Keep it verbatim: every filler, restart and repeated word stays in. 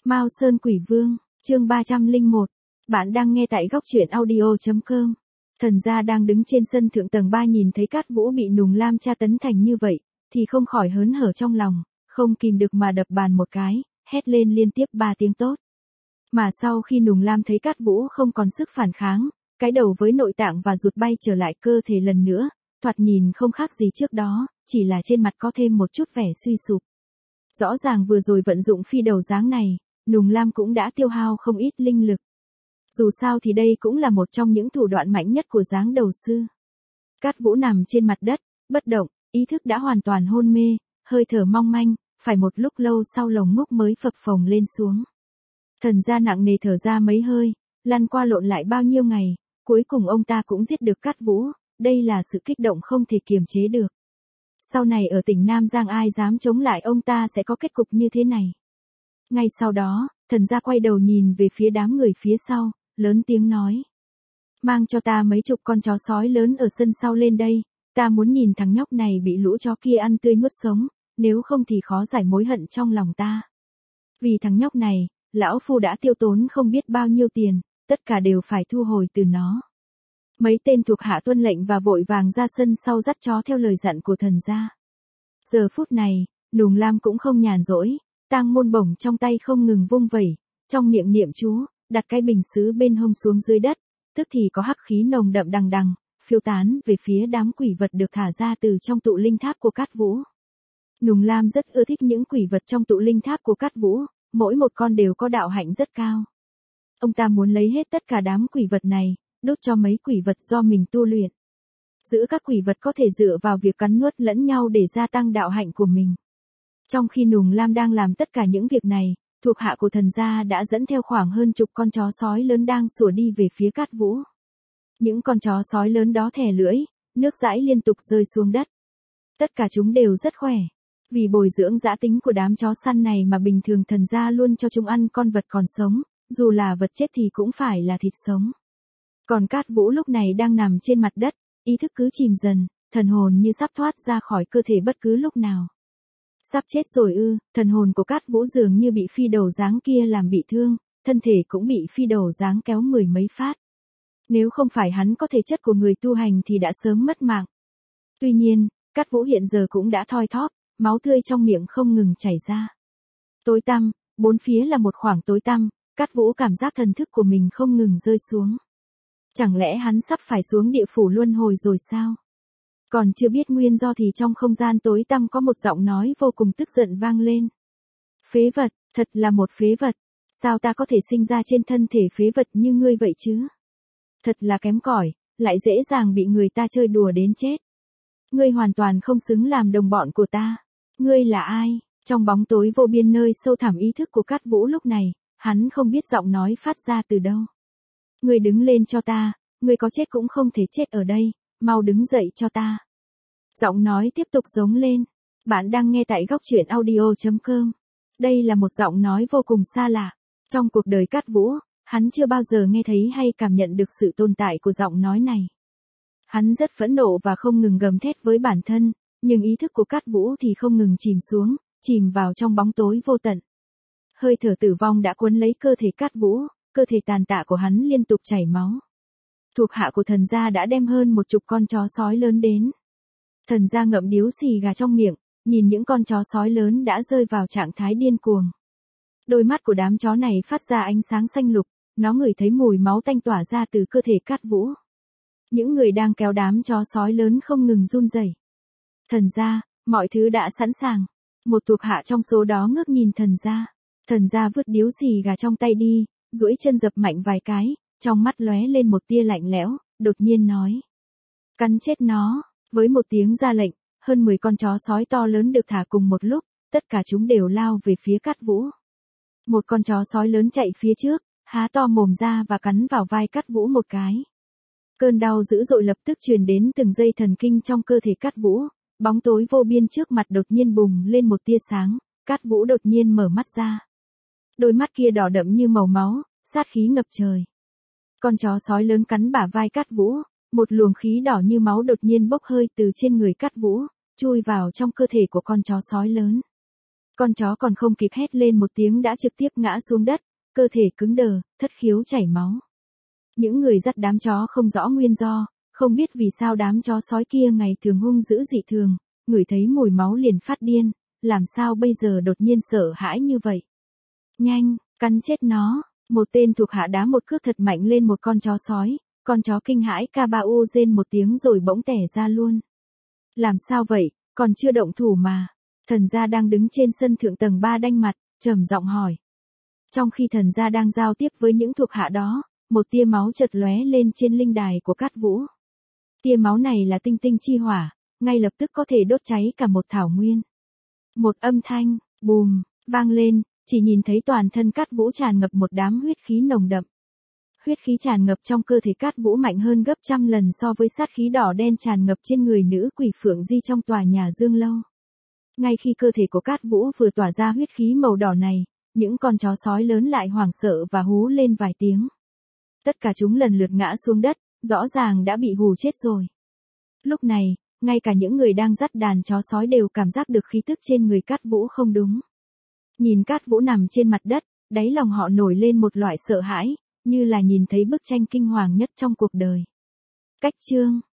Mao Sơn Quỷ Vương, chương ba trăm lẻ một. Bạn đang nghe tại góc truyện audio chấm com. Thần gia đang đứng trên sân thượng tầng ba nhìn thấy Cát Vũ bị Nùng Lam tra tấn thành như vậy, thì không khỏi hớn hở trong lòng, không kìm được mà đập bàn một cái, hét lên liên tiếp ba tiếng tốt. Mà sau khi Nùng Lam thấy Cát Vũ không còn sức phản kháng, cái đầu với nội tạng và ruột bay trở lại cơ thể lần nữa, thoạt nhìn không khác gì trước đó, chỉ là trên mặt có thêm một chút vẻ suy sụp. Rõ ràng vừa rồi vận dụng phi đầu dáng này, Nùng Lam cũng đã tiêu hao không ít linh lực. Dù sao thì đây cũng là một trong những thủ đoạn mạnh nhất của dáng đầu sư. Cát Vũ nằm trên mặt đất, bất động, ý thức đã hoàn toàn hôn mê, hơi thở mong manh, phải một lúc lâu sau lồng ngực mới phập phồng lên xuống. Thần gia nặng nề thở ra mấy hơi, lăn qua lộn lại bao nhiêu ngày, cuối cùng ông ta cũng giết được Cát Vũ, đây là sự kích động không thể kiềm chế được. Sau này ở tỉnh Nam Giang ai dám chống lại ông ta sẽ có kết cục như thế này. Ngay sau đó, thần gia quay đầu nhìn về phía đám người phía sau, lớn tiếng nói. Mang cho ta mấy chục con chó sói lớn ở sân sau lên đây, ta muốn nhìn thằng nhóc này bị lũ chó kia ăn tươi nuốt sống, nếu không thì khó giải mối hận trong lòng ta. Vì thằng nhóc này, lão phu đã tiêu tốn không biết bao nhiêu tiền, tất cả đều phải thu hồi từ nó. Mấy tên thuộc hạ tuân lệnh và vội vàng ra sân sau dắt chó theo lời dặn của thần gia. Giờ phút này, Nùng Lam cũng không nhàn rỗi, tang môn bổng trong tay không ngừng vung vẩy, trong miệng niệm chú, đặt cái bình sứ bên hông xuống dưới đất, tức thì có hắc khí nồng đậm đằng đằng, phiêu tán về phía đám quỷ vật được thả ra từ trong tụ linh tháp của Cát Vũ. Nùng Lam rất ưa thích những quỷ vật trong tụ linh tháp của Cát Vũ, mỗi một con đều có đạo hạnh rất cao. Ông ta muốn lấy hết tất cả đám quỷ vật này, đốt cho mấy quỷ vật do mình tu luyện. Giữ các quỷ vật có thể dựa vào việc cắn nuốt lẫn nhau để gia tăng đạo hạnh của mình. Trong khi Nùng Lam đang làm tất cả những việc này, thuộc hạ của thần gia đã dẫn theo khoảng hơn chục con chó sói lớn đang sủa đi về phía Cát Vũ. Những con chó sói lớn đó thè lưỡi, nước dãi liên tục rơi xuống đất. Tất cả chúng đều rất khỏe. Vì bồi dưỡng dã tính của đám chó săn này mà bình thường thần gia luôn cho chúng ăn con vật còn sống, dù là vật chết thì cũng phải là thịt sống. Còn Cát Vũ lúc này đang nằm trên mặt đất, ý thức cứ chìm dần, thần hồn như sắp thoát ra khỏi cơ thể bất cứ lúc nào. Sắp chết rồi ư, thần hồn của Cát Vũ dường như bị phi đầu dáng kia làm bị thương, thân thể cũng bị phi đầu dáng kéo mười mấy phát. Nếu không phải hắn có thể chất của người tu hành thì đã sớm mất mạng. Tuy nhiên, Cát Vũ hiện giờ cũng đã thoi thóp, máu tươi trong miệng không ngừng chảy ra. Tối tăm, bốn phía là một khoảng tối tăm, Cát Vũ cảm giác thần thức của mình không ngừng rơi xuống. Chẳng lẽ hắn sắp phải xuống địa phủ luân hồi rồi sao? Còn chưa biết nguyên do thì trong không gian tối tăm có một giọng nói vô cùng tức giận vang lên. Phế vật, thật là một phế vật. Sao ta có thể sinh ra trên thân thể phế vật như ngươi vậy chứ? Thật là kém cỏi, lại dễ dàng bị người ta chơi đùa đến chết. Ngươi hoàn toàn không xứng làm đồng bọn của ta. Ngươi là ai? Trong bóng tối vô biên nơi sâu thẳm ý thức của Cát Vũ lúc này, hắn không biết giọng nói phát ra từ đâu. Ngươi đứng lên cho ta, ngươi có chết cũng không thể chết ở đây, mau đứng dậy cho ta. Giọng nói tiếp tục giống lên. Bạn đang nghe tại góc truyện audio chấm com. Đây là một giọng nói vô cùng xa lạ. Trong cuộc đời Cát Vũ, hắn chưa bao giờ nghe thấy hay cảm nhận được sự tồn tại của giọng nói này. Hắn rất phẫn nộ và không ngừng gầm thét với bản thân, nhưng ý thức của Cát Vũ thì không ngừng chìm xuống, chìm vào trong bóng tối vô tận. Hơi thở tử vong đã cuốn lấy cơ thể Cát Vũ, cơ thể tàn tạ của hắn liên tục chảy máu. Thuộc hạ của thần gia đã đem hơn một chục con chó sói lớn đến. Thần gia ngậm điếu xì gà trong miệng, nhìn những con chó sói lớn đã rơi vào trạng thái điên cuồng. Đôi mắt của đám chó này phát ra ánh sáng xanh lục, nó ngửi thấy mùi máu tanh tỏa ra từ cơ thể Cát Vũ. Những người đang kéo đám chó sói lớn không ngừng run rẩy. Thần gia, mọi thứ đã sẵn sàng. Một thuộc hạ trong số đó ngước nhìn thần gia. Thần gia vứt điếu xì gà trong tay đi, duỗi chân dập mạnh vài cái, trong mắt lóe lên một tia lạnh lẽo, đột nhiên nói. Cắn chết nó. Với một tiếng ra lệnh, hơn mười con chó sói to lớn được thả cùng một lúc, tất cả chúng đều lao về phía Cát Vũ. Một con chó sói lớn chạy phía trước, há to mồm ra và cắn vào vai Cát Vũ một cái. Cơn đau dữ dội lập tức truyền đến từng dây thần kinh trong cơ thể Cát Vũ, bóng tối vô biên trước mặt đột nhiên bùng lên một tia sáng, Cát Vũ đột nhiên mở mắt ra. Đôi mắt kia đỏ đậm như màu máu, sát khí ngập trời. Con chó sói lớn cắn bả vai Cát Vũ, một luồng khí đỏ như máu đột nhiên bốc hơi từ trên người Cát Vũ, chui vào trong cơ thể của con chó sói lớn. Con chó còn không kịp hét lên một tiếng đã trực tiếp ngã xuống đất, cơ thể cứng đờ, thất khiếu chảy máu. Những người dắt đám chó không rõ nguyên do, không biết vì sao đám chó sói kia ngày thường hung dữ dị thường, ngửi thấy mùi máu liền phát điên, làm sao bây giờ đột nhiên sợ hãi như vậy. Nhanh, cắn chết nó, một tên thuộc hạ đá một cước thật mạnh lên một con chó sói, con chó kinh hãi ca ba u rên một tiếng rồi bỗng tẻ ra luôn. Làm sao vậy, còn chưa động thủ mà. Thần gia đang đứng trên sân thượng tầng ba đanh mặt, trầm giọng hỏi. Trong khi thần gia đang giao tiếp với những thuộc hạ đó, một tia máu chợt lóe lên trên linh đài của Cát Vũ. Tia máu này là tinh tinh chi hỏa, ngay lập tức có thể đốt cháy cả một thảo nguyên. Một âm thanh, bùm, vang lên, chỉ nhìn thấy toàn thân Cát Vũ tràn ngập một đám huyết khí nồng đậm. Huyết khí tràn ngập trong cơ thể Cát Vũ mạnh hơn gấp trăm lần so với sát khí đỏ đen tràn ngập trên người nữ quỷ Phượng Di trong tòa nhà Dương Lâu. Ngay khi cơ thể của Cát Vũ vừa tỏa ra huyết khí màu đỏ này, những con chó sói lớn lại hoảng sợ và hú lên vài tiếng. Tất cả chúng lần lượt ngã xuống đất, rõ ràng đã bị hù chết rồi. Lúc này, ngay cả những người đang dắt đàn chó sói đều cảm giác được khí tức trên người Cát Vũ không đúng. Nhìn Cát Vũ nằm trên mặt đất, đáy lòng họ nổi lên một loại sợ hãi, như là nhìn thấy bức tranh kinh hoàng nhất trong cuộc đời. Cách chương